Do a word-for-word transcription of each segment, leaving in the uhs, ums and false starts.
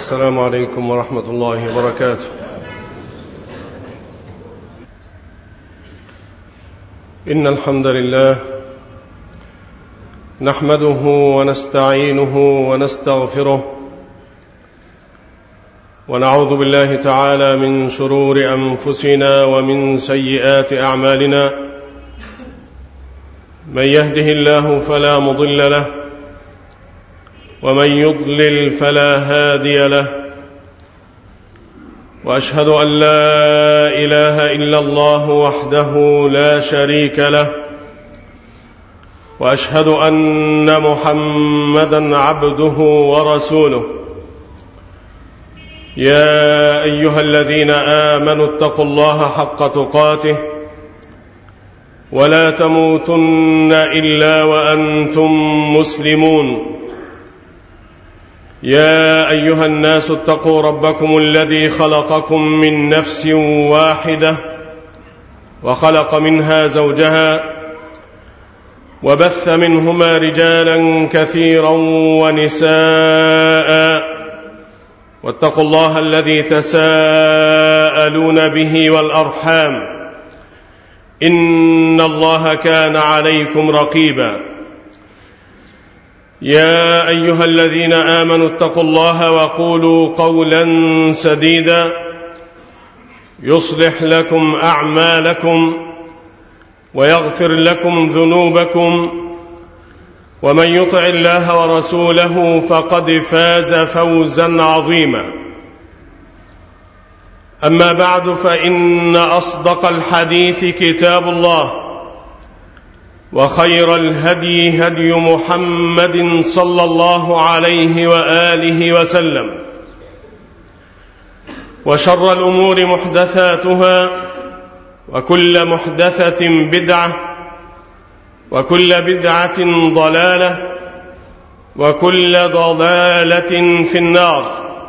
السلام عليكم ورحمة الله وبركاته. إن الحمد لله نحمده ونستعينه ونستغفره ونعوذ بالله تعالى من شرور أنفسنا ومن سيئات أعمالنا. من يهده الله فلا مضل له ومن يضلل فلا هادي له، وأشهد أن لا إله إلا الله وحده لا شريك له، وأشهد أن محمدًا عبده ورسوله. يا أيها الذين آمنوا اتقوا الله حق تقاته ولا تموتن إلا وأنتم مسلمون. يا أيها الناس اتقوا ربكم الذي خلقكم من نفس واحدة وخلق منها زوجها وبث منهما رجالا كثيرا ونساء، واتقوا الله الذي تساءلون به والأرحام، إن الله كان عليكم رقيبا. يا أيها الذين آمنوا اتقوا الله وقولوا قولا سديدا يصلح لكم أعمالكم ويغفر لكم ذنوبكم، ومن يطع الله ورسوله فقد فاز فوزا عظيما. أما بعد، فإن أصدق الحديث كتاب الله، وخير الهدي هدي محمد صلى الله عليه وآله وسلم، وشر الأمور محدثاتها، وكل محدثة بدعة، وكل بدعة ضلالة، وكل ضلالة في النار.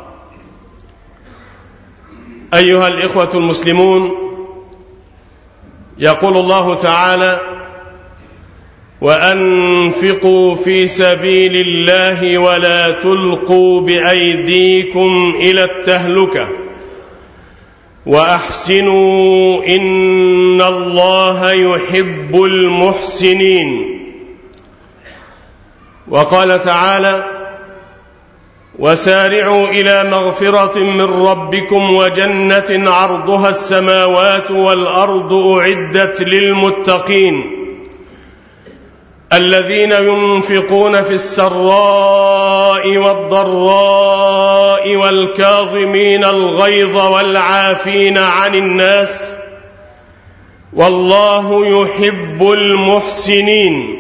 أيها الإخوة المسلمون، يقول الله تعالى: وأنفقوا في سبيل الله ولا تلقوا بأيديكم إلى التهلكة وأحسنوا إن الله يحب المحسنين. وقال تعالى: وسارعوا إلى مغفرة من ربكم وجنة عرضها السماوات والأرض أعدت للمتقين الذين ينفقون في السراء والضراء والكاظمين الغيظ والعافين عن الناس والله يحب المحسنين.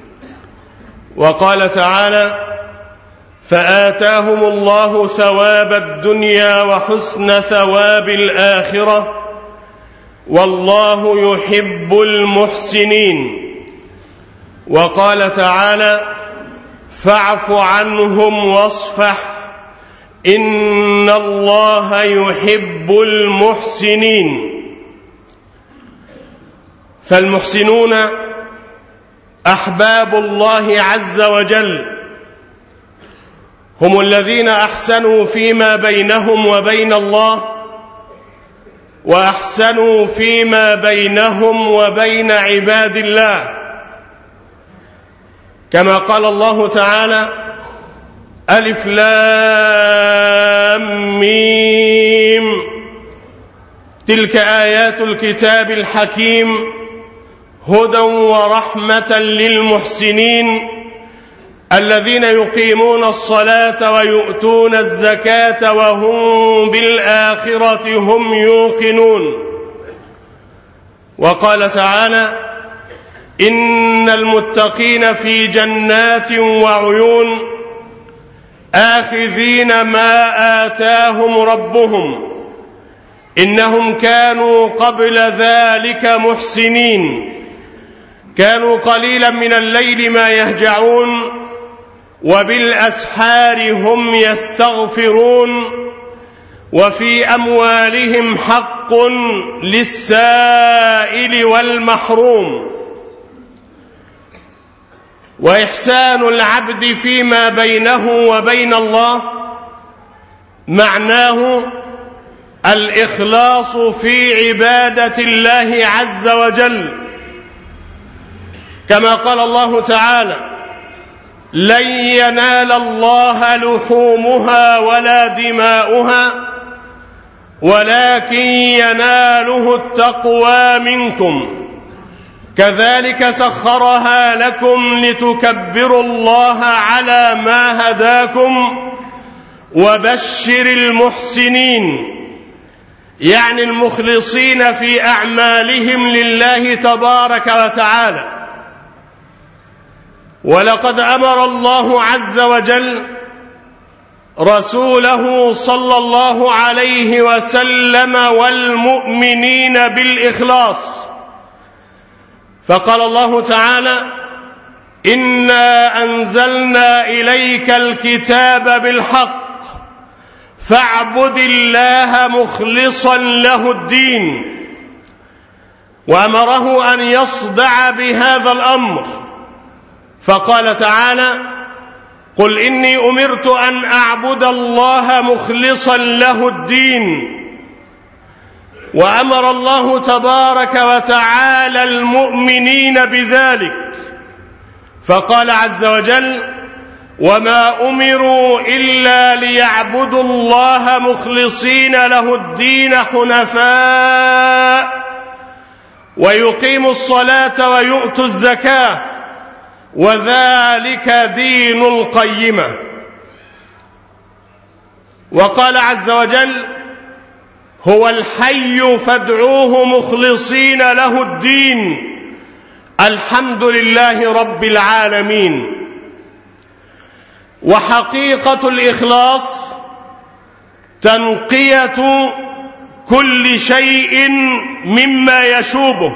وقال تعالى: فآتاهم الله ثواب الدنيا وحسن ثواب الآخرة والله يحب المحسنين. وقال تعالى: فاعف عنهم واصفح إن الله يحب المحسنين. فالمحسنون أحباب الله عز وجل، هم الذين أحسنوا فيما بينهم وبين الله، وأحسنوا فيما بينهم وبين عباد الله، كما قال الله تعالى: ألف لام ميم تلك آيات الكتاب الحكيم هدى ورحمة للمحسنين الذين يقيمون الصلاة ويؤتون الزكاة وهم بالآخرة هم يوقنون. وقال تعالى: إن المتقين في جنات وعيون آخذين ما آتاهم ربهم إنهم كانوا قبل ذلك محسنين، كانوا قليلا من الليل ما يهجعون وبالأسحار هم يستغفرون وفي أموالهم حق للسائل والمحروم. وإحسان العبد فيما بينه وبين الله معناه الإخلاص في عبادة الله عز وجل، كما قال الله تعالى: لن ينال الله لحومها ولا دماؤها ولكن يناله التقوى منكم كذلك سخرها لكم لتكبروا الله على ما هداكم وبشر المحسنين، يعني المخلصين في أعمالهم لله تبارك وتعالى. ولقد أمر الله عز وجل رسوله صلى الله عليه وسلم والمؤمنين بالإخلاص، فقال الله تعالى: إنا أنزلنا إليك الكتاب بالحق فاعبد الله مخلصا له الدين، وأمره أن يصدع بهذا الأمر، فقال تعالى: قل إني أمرت أن أعبد الله مخلصا له الدين. وأمر الله تبارك وتعالى المؤمنين بذلك، فقال عز وجل: وما أمروا إلا ليعبدوا الله مخلصين له الدين حنفاء ويقيموا الصلاة ويؤتوا الزكاة وذلك دين القيمة. وقال عز وجل: هو الحي فادعوه مخلصين له الدين الحمد لله رب العالمين. وحقيقة الإخلاص تنقية كل شيء مما يشوبه،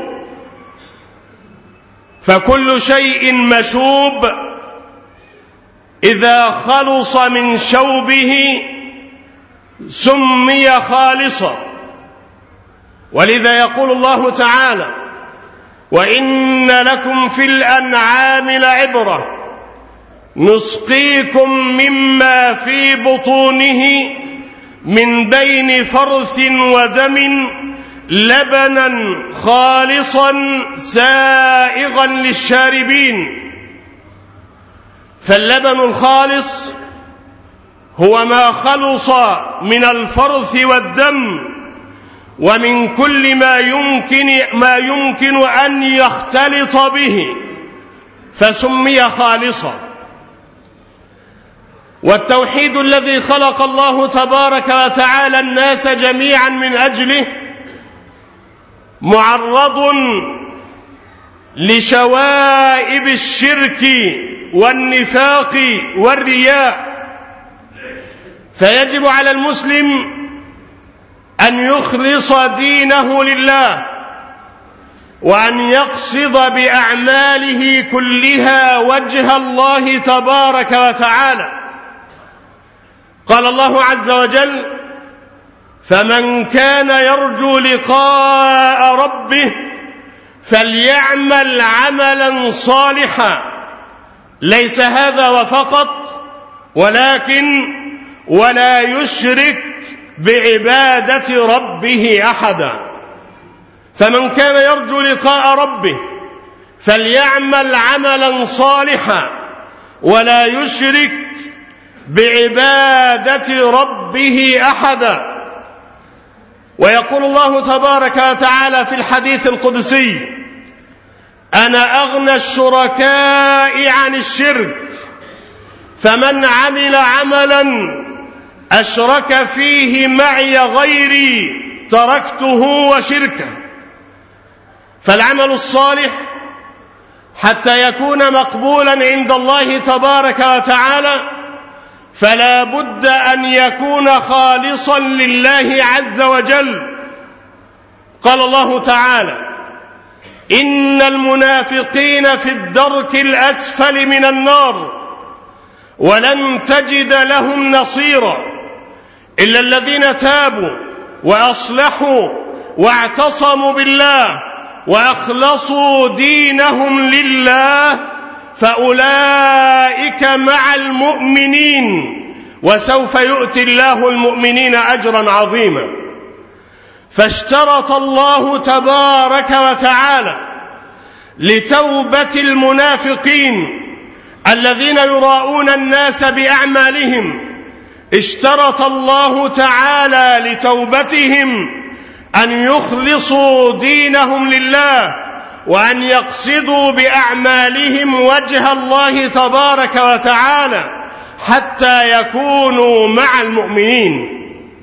فكل شيء مشوب إذا خلص من شوبه سمي خالصا. ولذا يقول الله تعالى: وإن لكم في الأنعام لعبرة نسقيكم مما في بطونه من بين فرث ودم لبنا خالصا سائغا للشاربين. فاللبن الخالص هو ما خلص من الفرث والدم ومن كل ما يمكن, ما يمكن أن يختلط به، فسمي خالصا. والتوحيد الذي خلق الله تبارك وتعالى الناس جميعا من أجله معرض لشوائب الشرك والنفاق والرياء، فيجب على المسلم أن يخلص دينه لله وأن يقصد بأعماله كلها وجه الله تبارك وتعالى. قال الله عز وجل: فمن كان يرجو لقاء ربه فليعمل عملا صالحا. ليس هذا وفقط، ولكن ولا يشرك بعبادة ربه أحدا. فمن كان يرجو لقاء ربه فليعمل عملا صالحا ولا يشرك بعبادة ربه أحدا. ويقول الله تبارك وتعالى في الحديث القدسي: أنا أغنى الشركاء عن الشرك، فمن عمل عملا أشرك فيه معي غيري تركته وشركه. فالعمل الصالح حتى يكون مقبولا عند الله تبارك وتعالى فلا بد أن يكون خالصا لله عز وجل. قال الله تعالى: إن المنافقين في الدرك الأسفل من النار ولن تجد لهم نصيرا إلا الذين تابوا وأصلحوا واعتصموا بالله وأخلصوا دينهم لله فأولئك مع المؤمنين وسوف يؤتي الله المؤمنين أجرا عظيما. فاشترط الله تبارك وتعالى لتوبة المنافقين الذين يراءون الناس بأعمالهم، اشترط الله تعالى لتوبتهم أن يخلصوا دينهم لله، وأن يقصدوا بأعمالهم وجه الله تبارك وتعالى حتى يكونوا مع المؤمنين.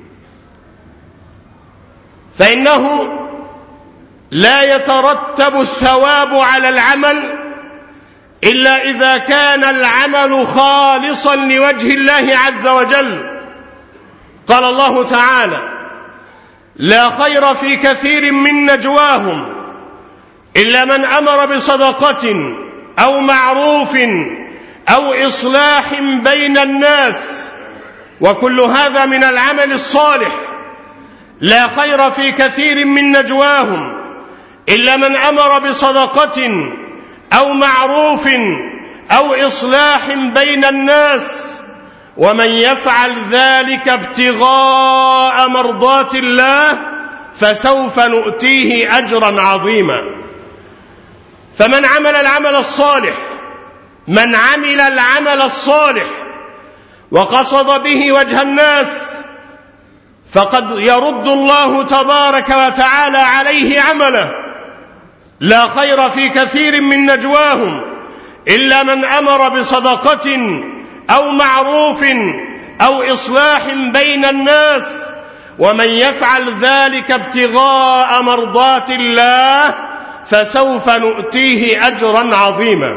فإنه لا يترتب الثواب على العمل إلا إذا كان العمل خالصا لوجه الله عز وجل. قال الله تعالى: لا خير في كثير من نجواهم إلا من أمر بصدقة أو معروف أو إصلاح بين الناس، وكل هذا من العمل الصالح. لا خير في كثير من نجواهم إلا من أمر بصدقة أو معروف أو إصلاح بين الناس، ومن يفعل ذلك ابتغاء مرضات الله فسوف نؤتيه أجرا عظيما. فمن عمل العمل الصالح من عمل العمل الصالح وقصد به وجه الناس، فقد يرد الله تبارك وتعالى عليه عمله. لا خير في كثير من نجواهم إلا من أمر بصدقة أو معروف أو إصلاح بين الناس، ومن يفعل ذلك ابتغاء مرضات الله فسوف نؤتيه أجرا عظيما.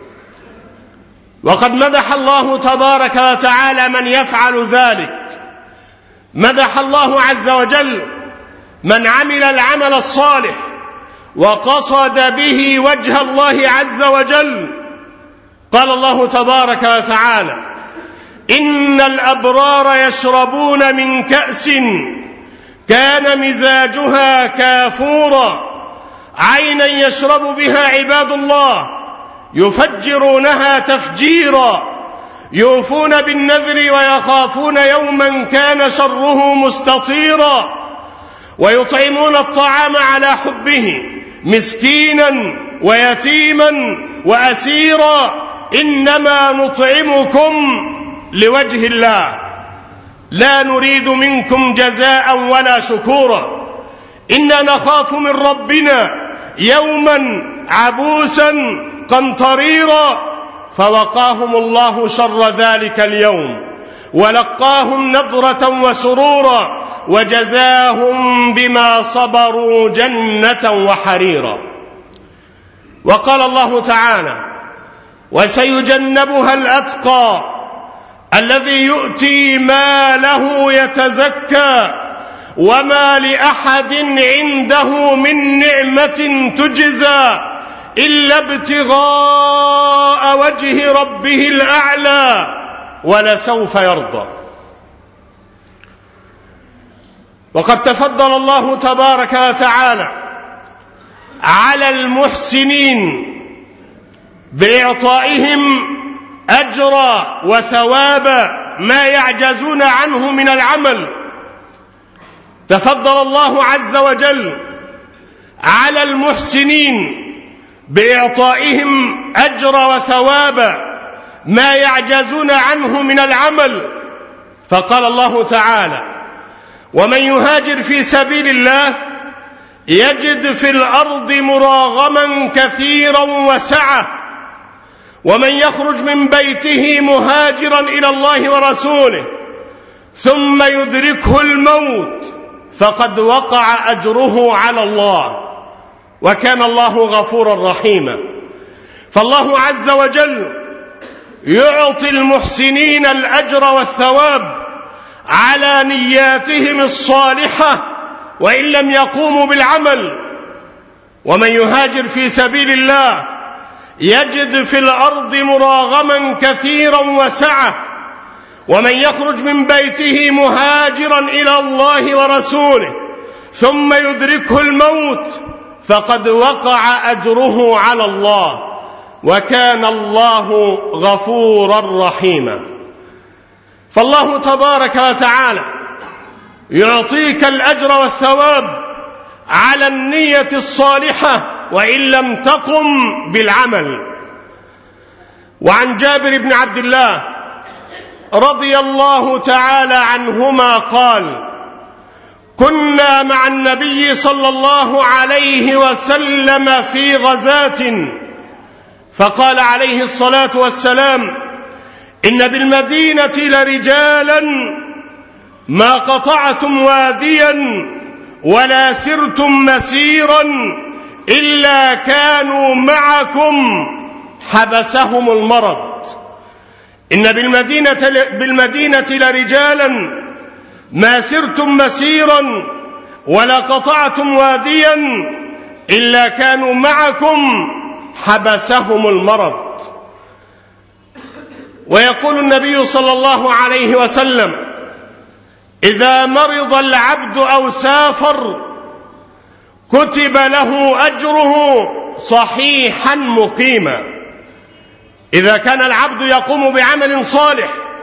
وقد مدح الله تبارك وتعالى من يفعل ذلك. مدح الله عز وجل من عمل العمل الصالح وقصد به وجه الله عز وجل. قال الله تبارك وتعالى: إن الأبرار يشربون من كأس كان مزاجها كافورا عينا يشرب بها عباد الله يفجرونها تفجيرا يوفون بالنذر ويخافون يوما كان شره مستطيرا ويطعمون الطعام على حبه مسكينا ويتيما وأسيرا إنما نطعمكم لوجه الله لا نريد منكم جزاء ولا شكورا إنا نخاف من ربنا يوما عبوسا قمطريرا فوقاهم الله شر ذلك اليوم ولقاهم نضرة وسرورا وجزاهم بما صبروا جنة وحريرا. وقال الله تعالى: وسيجنبها الأتقى الذي يؤتي ماله يتزكى وما لأحد عنده من نعمة تجزى إلا ابتغاء وجه ربه الأعلى ولسوف يرضى. وقد تفضل الله تبارك وتعالى على المحسنين بإعطائهم أجرا وثوابا ما يعجزون عنه من العمل. تفضل الله عز وجل على المحسنين بإعطائهم أجر وثوابا ما يعجزون عنه من العمل. فقال الله تعالى: ومن يهاجر في سبيل الله يجد في الأرض مراغما كثيرا وسعة ومن يخرج من بيته مهاجرا إلى الله ورسوله ثم يدركه الموت فقد وقع أجره على الله وكان الله غفورا رحيما. فالله عز وجل يعطي المحسنين الأجر والثواب على نياتهم الصالحة وإن لم يقوموا بالعمل. ومن يهاجر في سبيل الله يجد في الأرض مراغما كثيرا وسعة ومن يخرج من بيته مهاجرا إلى الله ورسوله ثم يدركه الموت فقد وقع أجره على الله وكان الله غفورا رحيما. فالله تبارك وتعالى يعطيك الأجر والثواب على النية الصالحة وإن لم تقم بالعمل. وعن جابر بن عبد الله رضي الله تعالى عنهما قال: كنا مع النبي صلى الله عليه وسلم في غزاة، فقال عليه الصلاة والسلام: إن بالمدينة لرجالا ما قطعتم واديا ولا سرتم مسيرا إلا كانوا معكم حبسهم المرض. إن بالمدينة, بالمدينة لرجالا ما سرتم مسيرا ولا قطعتم واديا إلا كانوا معكم حبسهم المرض. ويقول النبي صلى الله عليه وسلم: إذا مرض العبد أو سافر كتب له أجره صحيحا مقيما. إذا كان العبد يقوم بعمل صالح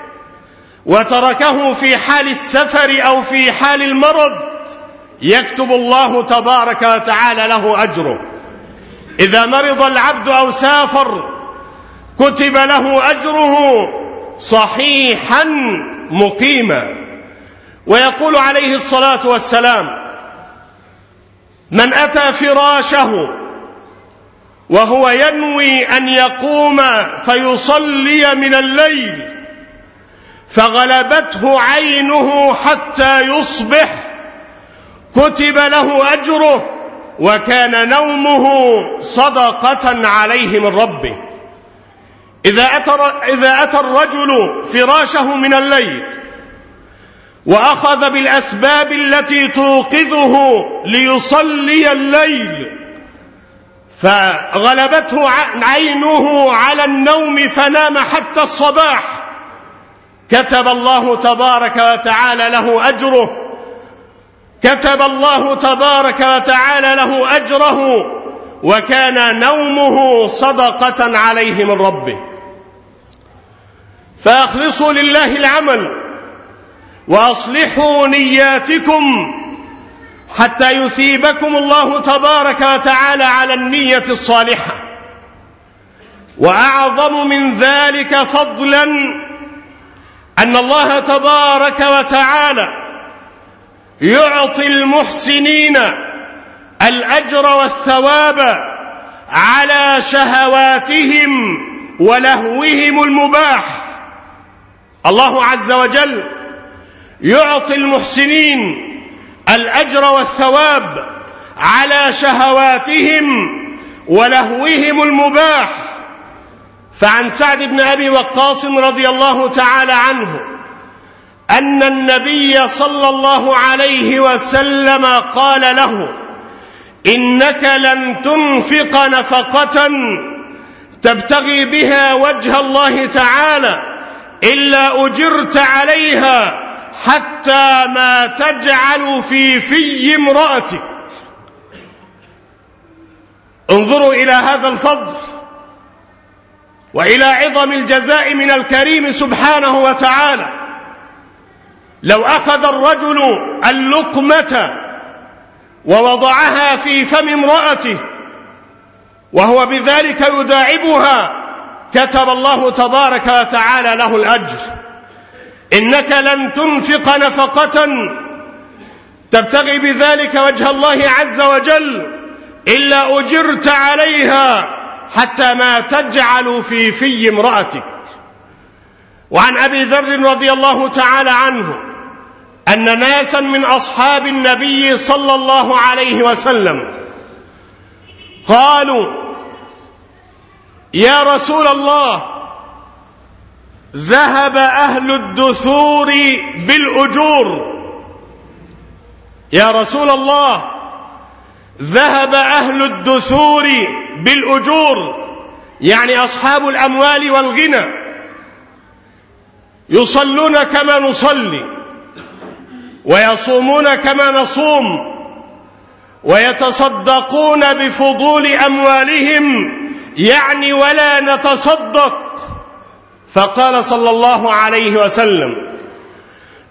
وتركه في حال السفر أو في حال المرض يكتب الله تبارك وتعالى له أجره. إذا مرض العبد أو سافر كتب له أجره صحيحا مقيما. ويقول عليه الصلاة والسلام: من أتى فراشه وهو ينوي أن يقوم فيصلي من الليل فغلبته عينه حتى يصبح كتب له أجره وكان نومه صدقة عليه من ربه. إذا أتى, إذا أتى الرجل فراشه من الليل وأخذ بالأسباب التي توقظه ليصلي الليل فغلبته عينه على النوم فنام حتى الصباح كتب الله تبارك وتعالى له أجره كتب الله تبارك وتعالى له أجره وكان نومه صدقة عليه من ربه. فأخلصوا لله العمل وأصلحوا نياتكم حتى يثيبكم الله تبارك وتعالى على النية الصالحة. وأعظم من ذلك فضلا أن الله تبارك وتعالى يعطي المحسنين الأجر والثواب على شهواتهم ولهوهم المباح. الله عز وجل يعطي المحسنين الأجر والثواب على شهواتهم ولهوهم المباح. فعن سعد بن أبي وقاص رضي الله تعالى عنه أن النبي صلى الله عليه وسلم قال له: إنك لن تنفق نفقة تبتغي بها وجه الله تعالى إلا أجرت عليها حتى ما تجعل في في امرأتك. انظروا إلى هذا الفضل وإلى عظم الجزاء من الكريم سبحانه وتعالى. لو أخذ الرجل اللقمة ووضعها في فم امرأته وهو بذلك يداعبها كتب الله تبارك وتعالى له الأجر. إنك لن تنفق نفقة تبتغي بذلك وجه الله عز وجل إلا أجرت عليها حتى ما تجعل في في امرأتك. وعن أبي ذر رضي الله تعالى عنه أن ناسا من أصحاب النبي صلى الله عليه وسلم قالوا: يا رسول الله، ذهب أهل الدثور بالأجور. يا رسول الله، ذهب أهل الدثور بالأجور، يعني أصحاب الأموال والغنى، يصلون كما نصلي ويصومون كما نصوم ويتصدقون بفضول أموالهم، يعني ولا نتصدق. فقال صلى الله عليه وسلم: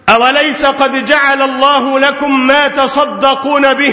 أوليس قد جعل الله لكم ما تصدقون به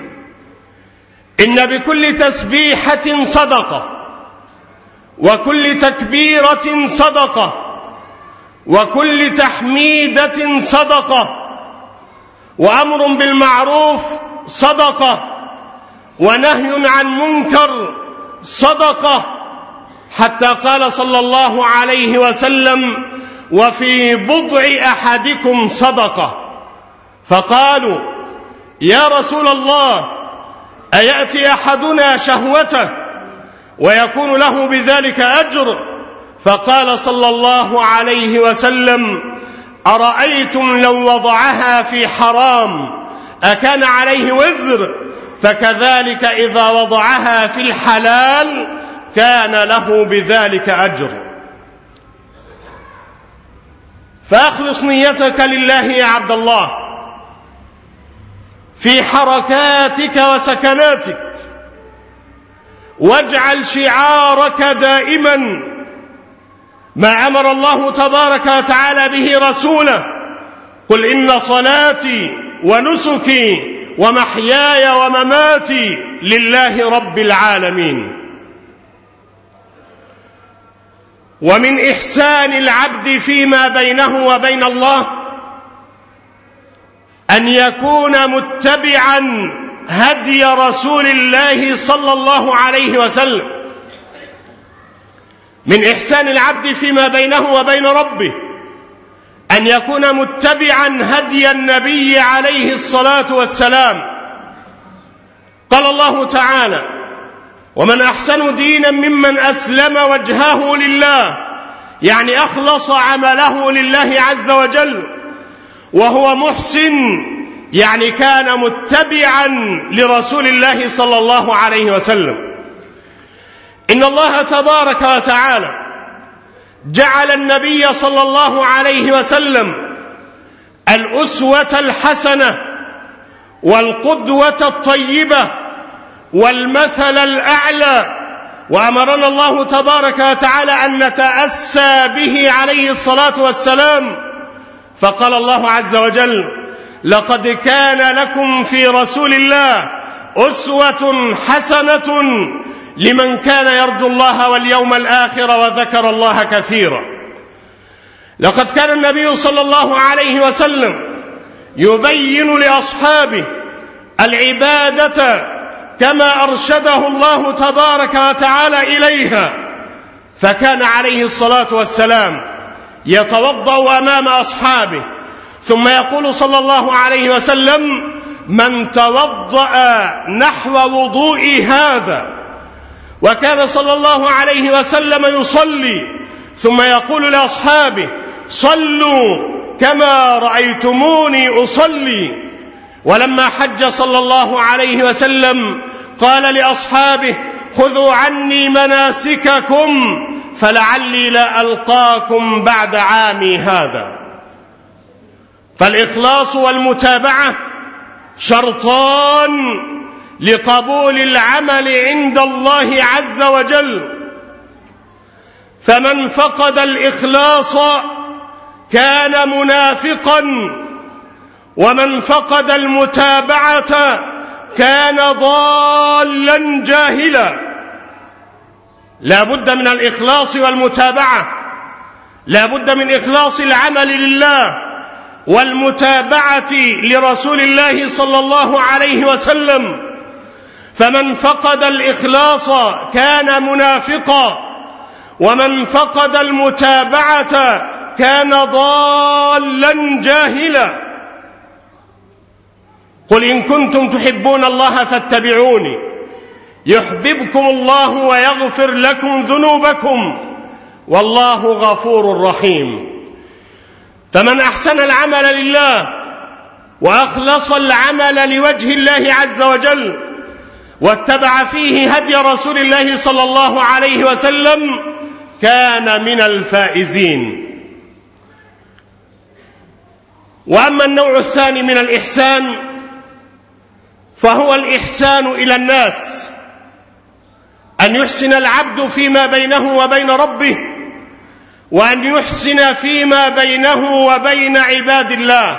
إن بكل تسبيحة صدقة وكل تكبيرة صدقة وكل تحميدة صدقة وأمر بالمعروف صدقة ونهي عن منكر صدقة، حتى قال صلى الله عليه وسلم: وفي بضع أحدكم صدقة. فقالوا: يا رسول الله، أيأتي أحدنا شهوته ويكون له بذلك أجر؟ فقال صلى الله عليه وسلم: أرأيتم لو وضعها في حرام أكان عليه وزر؟ فكذلك إذا وضعها في الحلال كان له بذلك أجر. فأخلص نيتك لله يا عبد الله في حركاتك وسكناتك، واجعل شعارك دائما ما أمر الله تبارك وتعالى به رسوله: قل إن صلاتي ونسكي ومحياي ومماتي لله رب العالمين. ومن إحسان العبد فيما بينه وبين الله أن يكون متبعا هدي رسول الله صلى الله عليه وسلم. من إحسان العبد فيما بينه وبين ربه أن يكون متبعا هدي النبي عليه الصلاة والسلام. قال الله تعالى: ومن أحسن دينا ممن أسلم وجهه لله، يعني أخلص عمله لله عز وجل، وهو محسن يعني كان متبعا لرسول الله صلى الله عليه وسلم. إن الله تبارك وتعالى جعل النبي صلى الله عليه وسلم الأسوة الحسنة والقدوة الطيبة والمثل الأعلى، وأمرنا الله تبارك وتعالى أن نتأسى به عليه الصلاة والسلام. فقال الله عز وجل: لقد كان لكم في رسول الله أسوة حسنة لمن كان يرجو الله واليوم الآخر وذكر الله كثيرا. لقد كان النبي صلى الله عليه وسلم يبين لأصحابه العبادة كما أرشده الله تبارك وتعالى إليها، فكان عليه الصلاة والسلام يتوضأ أمام أصحابه ثم يقول صلى الله عليه وسلم: من توضأ نحو وضوء هذا. وكان صلى الله عليه وسلم يصلي ثم يقول لأصحابه: صلوا كما رأيتموني أصلي. ولما حج صلى الله عليه وسلم قال لأصحابه: خذوا عني مناسككم فلعلي لا ألقاكم بعد عامي هذا. فالإخلاص والمتابعة شرطان لقبول العمل عند الله عز وجل، فمن فقد الإخلاص كان منافقا، ومن فقد المتابعة كان ضالا جاهلا. لا بد من الإخلاص والمتابعة، لا بد من إخلاص العمل لله والمتابعة لرسول الله صلى الله عليه وسلم. فمن فقد الإخلاص كان منافقا، ومن فقد المتابعة كان ضالا جاهلا. قل إن كنتم تحبون الله فاتبعوني يحببكم الله ويغفر لكم ذنوبكم والله غفور رحيم. فمن أحسن العمل لله وأخلص العمل لوجه الله عز وجل واتبع فيه هدي رسول الله صلى الله عليه وسلم كان من الفائزين. وأما النوع الثاني من الإحسان فهو الإحسان إلى الناس، أن يحسن العبد فيما بينه وبين ربه وأن يحسن فيما بينه وبين عباد الله.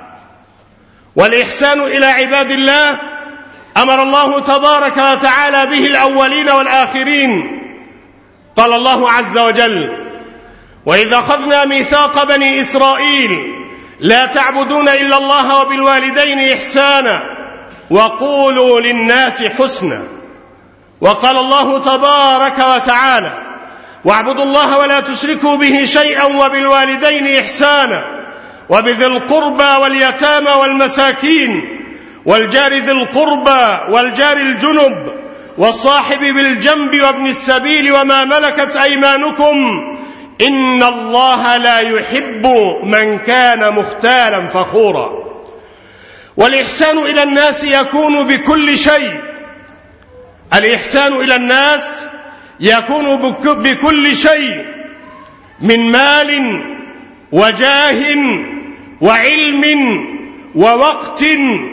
والإحسان إلى عباد الله أمر الله تبارك وتعالى به الأولين والآخرين. قال الله عز وجل: وإذا أخذنا ميثاق بني إسرائيل لا تعبدون إلا الله وبالوالدين إحسانا وقولوا للناس حسنا. وقال الله تبارك وتعالى: واعبدوا الله ولا تشركوا به شيئا وبالوالدين إحسانا وبذي القربى واليتامى والمساكين والجار ذي القربى والجار الجنب والصاحب بالجنب وابن السبيل وما ملكت أيمانكم إن الله لا يحب من كان مختالا فخورا. والإحسان إلى الناس يكون بكل شيء. الإحسان إلى الناس يكون بكل شيء، من مال وجاه وعلم ووقت،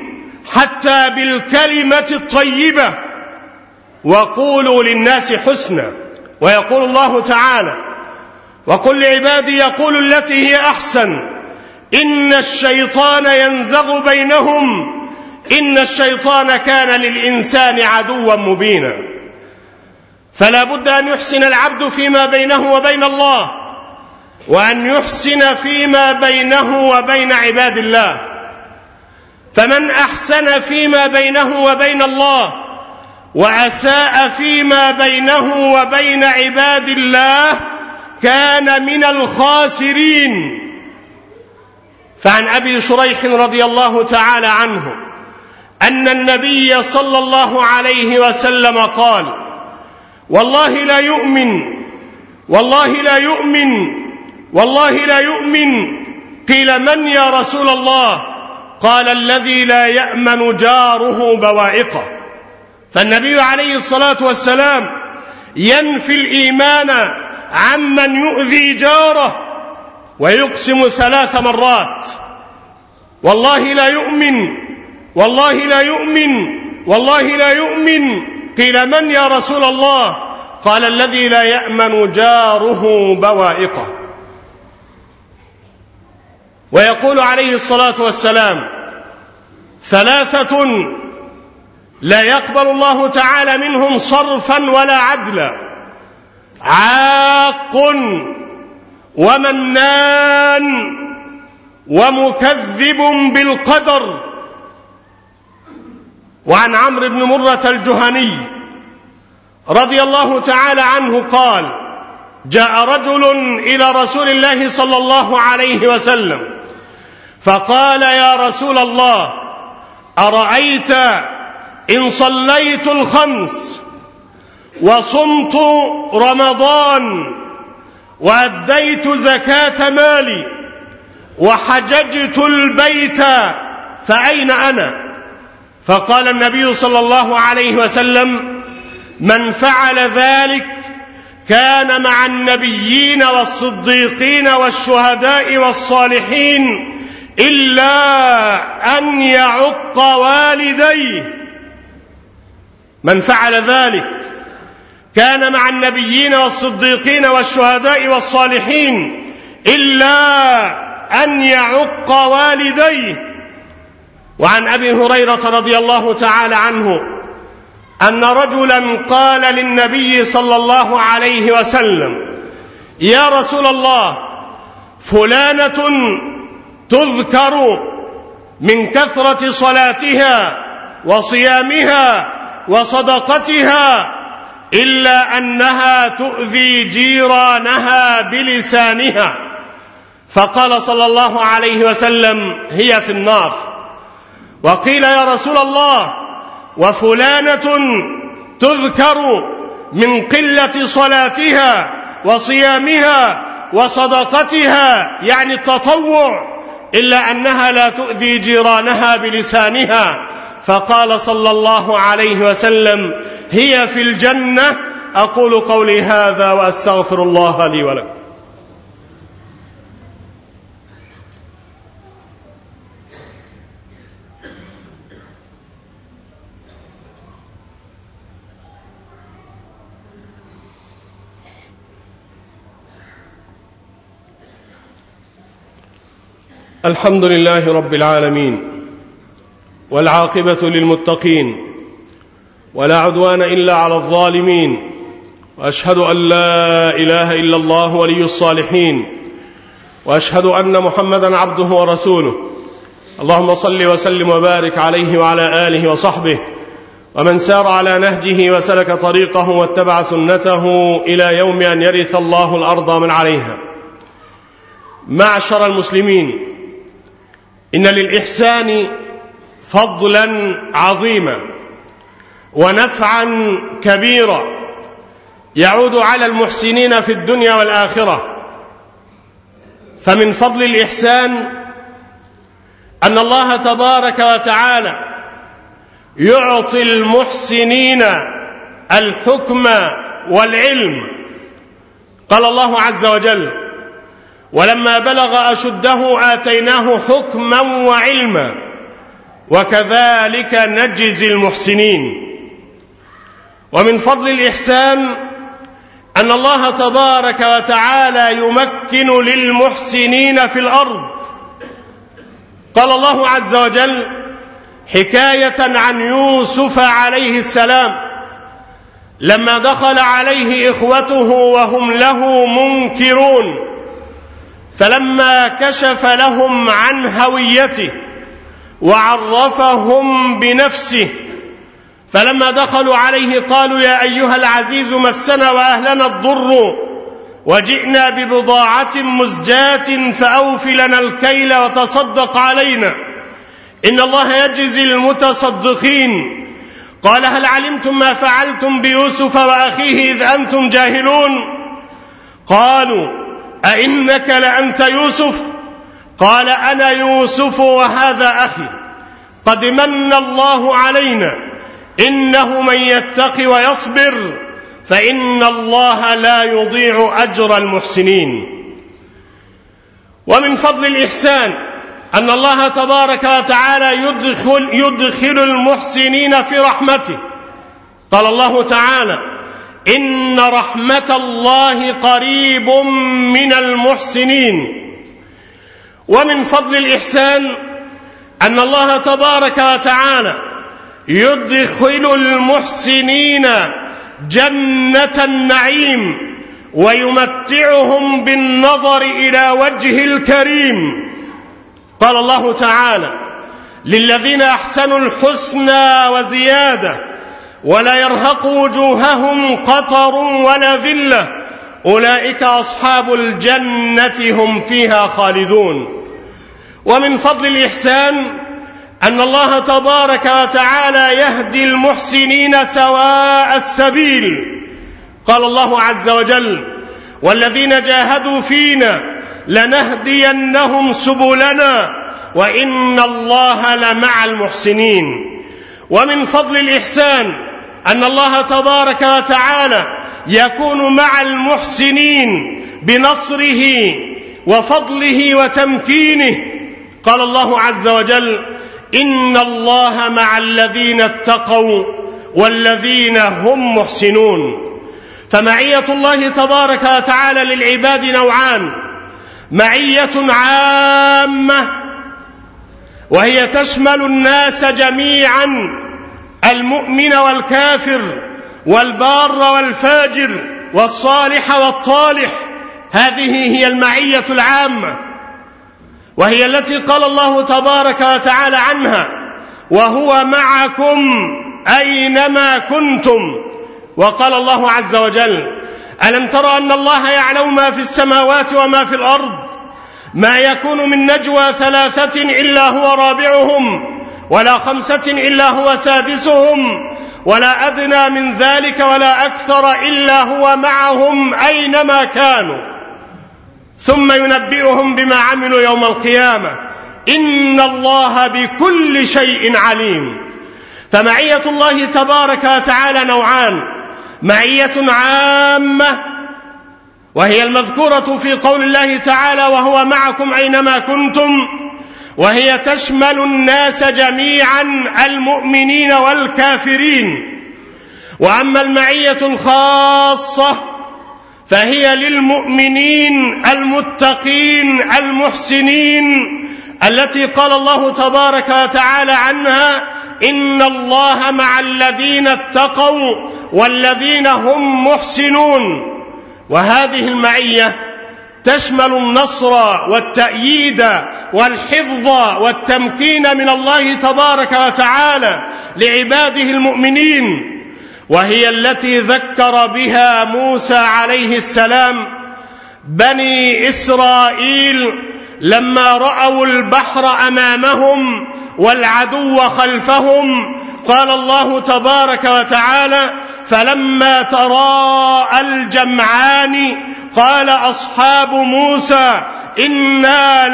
حتى بالكلمة الطيبة: وقولوا للناس حسنا. ويقول الله تعالى: وقل لعبادي يقولوا التي هي أحسن إن الشيطان ينزغ بينهم إن الشيطان كان للإنسان عدوا مبينا. فلا بد أن يحسن العبد فيما بينه وبين الله، وأن يحسن فيما بينه وبين عباد الله. فمن أحسن فيما بينه وبين الله وأساء فيما بينه وبين عباد الله كان من الخاسرين. فعن أبي شريح رضي الله تعالى عنه أن النبي صلى الله عليه وسلم قال: والله لا يؤمن والله لا يؤمن والله لا يؤمن. قيل: من يا رسول الله؟ قال: الذي لا يأمن جاره بوائقه. فالنبي عليه الصلاة والسلام ينفي الإيمان عمن يؤذي جاره، ويقسم ثلاث مرات: والله لا يؤمن والله لا يؤمن والله لا يؤمن. قيل: من يا رسول الله؟ قال: الذي لا يأمن جاره بوائقه. ويقول عليه الصلاة والسلام: ثلاثة لا يقبل الله تعالى منهم صرفا ولا عدلا: عاق ومنان ومكذب بالقدر. وعن عمرو بن مرة الجهني رضي الله تعالى عنه قال: جاء رجل إلى رسول الله صلى الله عليه وسلم فقال: يا رسول الله، أرأيت إن صليت الخمس وصمت رمضان وأديت زكاة مالي وحججت البيت فأين أنا؟ فقال النبي صلى الله عليه وسلم: من فعل ذلك كان مع النبيين والصديقين والشهداء والصالحين إلا أن يعق والديه. من فعل ذلك كان مع النبيين والصديقين والشهداء والصالحين إلا أن يعق والديه. وعن أبي هريرة رضي الله تعالى عنه أن رجلا قال للنبي صلى الله عليه وسلم: يا رسول الله، فلانة تذكر من كثرة صلاتها وصيامها وصدقتها إلا أنها تؤذي جيرانها بلسانها. فقال صلى الله عليه وسلم: هي في النار. وقيل: يا رسول الله، وفلانة تذكر من قلة صلاتها وصيامها وصدقتها، يعني التطوع، إلا أنها لا تؤذي جيرانها بلسانها. فقال صلى الله عليه وسلم: هي في الجنة. أقول قولي هذا وأستغفر الله لي ولكم. الحمد لله رب العالمين، والعاقبة للمتقين، ولا عدوان إلا على الظالمين، وأشهد أن لا إله إلا الله ولي الصالحين، وأشهد أن محمدا عبده ورسوله. اللهم صل وسلم وبارك عليه وعلى آله وصحبه ومن سار على نهجه وسلك طريقه واتبع سنته إلى يوم أن يرث الله الأرض من عليها. معشر المسلمين، إن للإحسان فضلا عظيما ونفعا كبيرا يعود على المحسنين في الدنيا والآخرة. فمن فضل الإحسان أن الله تبارك وتعالى يعطي المحسنين الحكم والعلم. قال الله عز وجل: ولما بلغ أشده آتيناه حكما وعلما وكذلك نجزي المحسنين. ومن فضل الإحسان أن الله تبارك وتعالى يمكن للمحسنين في الأرض. قال الله عز وجل حكاية عن يوسف عليه السلام لما دخل عليه إخوته وهم له منكرون، فلما كشف لهم عن هويته وعرفهم بنفسه، فلما دخلوا عليه قالوا: يا أيها العزيز مسنا وأهلنا الضر وجئنا ببضاعة مزجاة فأوف لنا الكيل وتصدق علينا إن الله يجزي المتصدقين. قال: هل علمتم ما فعلتم بيوسف وأخيه إذ أنتم جاهلون؟ قالوا: أئنك لأنت يوسف؟ قال: أنا يوسف وهذا أخي قد من الله علينا إنه من يتق ويصبر فإن الله لا يضيع أجر المحسنين. ومن فضل الإحسان أن الله تبارك وتعالى يدخل, يدخل المحسنين في رحمته. قال الله تعالى: إن رحمة الله قريب من المحسنين. ومن فضل الإحسان أن الله تبارك وتعالى يدخل المحسنين جنة النعيم ويمتعهم بالنظر إلى وجه الكريم. قال الله تعالى: للذين أحسنوا الحسنى وزيادة ولا يرهق وجوههم قطر ولا ذلة أولئك أصحاب الجنة هم فيها خالدون. ومن فضل الإحسان أن الله تبارك وتعالى يهدي المحسنين سواء السبيل. قال الله عز وجل: والذين جاهدوا فينا لنهدينهم سبلنا وإن الله لمع المحسنين. ومن فضل الإحسان أن الله تبارك وتعالى يكون مع المحسنين بنصره وفضله وتمكينه. قال الله عز وجل: إن الله مع الذين اتقوا والذين هم محسنون. فمعية الله تبارك وتعالى للعباد نوعان: معية عامة وهي تشمل الناس جميعا، المؤمن والكافر والبار والفاجر والصالح والطالح. هذه هي المعية العامة، وهي التي قال الله تبارك وتعالى عنها: وهو معكم أينما كنتم. وقال الله عز وجل: ألم تر أن الله يعلم ما في السماوات وما في الأرض؟ ما يكون من نجوى ثلاثة إلا هو رابعهم ولا خمسة إلا هو سادسهم ولا أدنى من ذلك ولا أكثر إلا هو معهم أينما كانوا ثم ينبئهم بما عملوا يوم القيامة إن الله بكل شيء عليم. فمعية الله تبارك وتعالى نوعان: معية عامة وهي المذكورة في قول الله تعالى: وهو معكم أينما كنتم، وهي تشمل الناس جميعا المؤمنين والكافرين. وأما المعية الخاصة فهي للمؤمنين المتقين المحسنين التي قال الله تبارك وتعالى عنها: إن الله مع الذين اتقوا والذين هم محسنون. وهذه المعية تشمل النصر والتأييد والحفظ والتمكين من الله تبارك وتعالى لعباده المؤمنين، وهي التي ذكر بها موسى عليه السلام بني إسرائيل لما رأوا البحر أمامهم والعدو خلفهم. قال الله تبارك وتعالى: فلما تراءى الجمعان قال أصحاب موسى إنا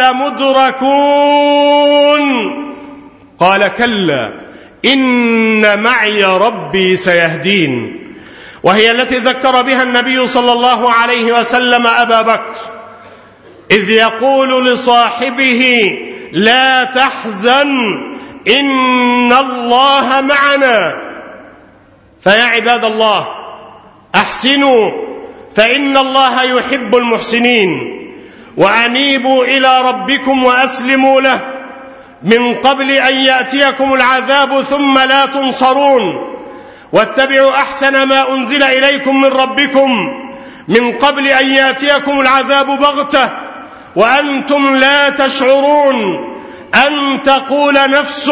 لمدركون قال كلا إن معي ربي سيهدين. وهي التي ذكر بها النبي صلى الله عليه وسلم أبا بكر إذ يقول لصاحبه: لا تحزن إن الله معنا. فيا عباد الله، أحسنوا فإن الله يحب المحسنين، وأنيبوا إلى ربكم وأسلموا له من قبل أن يأتيكم العذاب ثم لا تنصرون، واتبعوا أحسن ما أنزل إليكم من ربكم من قبل أن يأتيكم العذاب بغتة وأنتم لا تشعرون، أن تقول نفس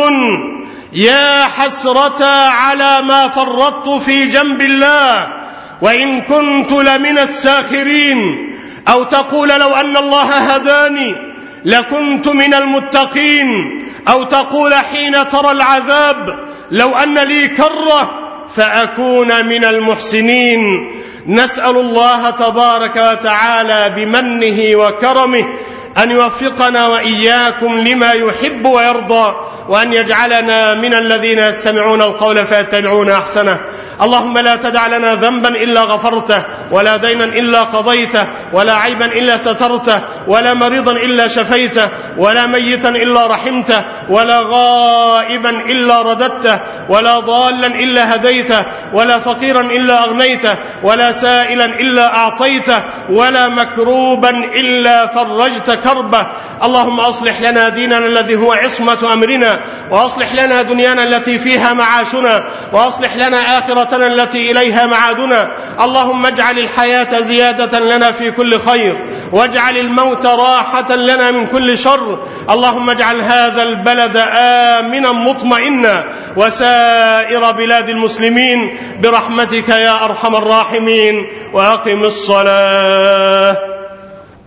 يا حسرة على ما فرطت في جنب الله وإن كنت لمن الساخرين، أو تقول لو أن الله هداني لكنت من المتقين، أو تقول حين ترى العذاب لو أن لي كرة فأكون من المحسنين. نسأل الله تبارك وتعالى بمنه وكرمه أن يوفقنا وإياكم لما يحب ويرضى، وأن يجعلنا من الذين يستمعون القول فيتبعون أحسنه. اللهم لا تدع لنا ذنبا إلا غفرته، ولا دينا إلا قضيته، ولا عيبا إلا سترته، ولا مريضا إلا شفيته، ولا ميتا إلا رحمته، ولا غائبا إلا رددته، ولا ضالا إلا هديته، ولا فقيرا إلا أغنيته، ولا سائلا إلا أعطيته، ولا مكروبا إلا فرجت كربه. اللهم أصلح لنا ديننا الذي هو عصمة أمرنا، وأصلح لنا دنيانا التي فيها معاشنا، وأصلح لنا آخرتنا التي إليها معادنا. اللهم اجعل الحياة زيادة لنا في كل خير، واجعل الموت راحة لنا من كل شر. اللهم اجعل هذا البلد آمنا مطمئنا، وسائر بلاد المسلمين برحمتك يا أرحم الراحمين. وأقم الصلاة.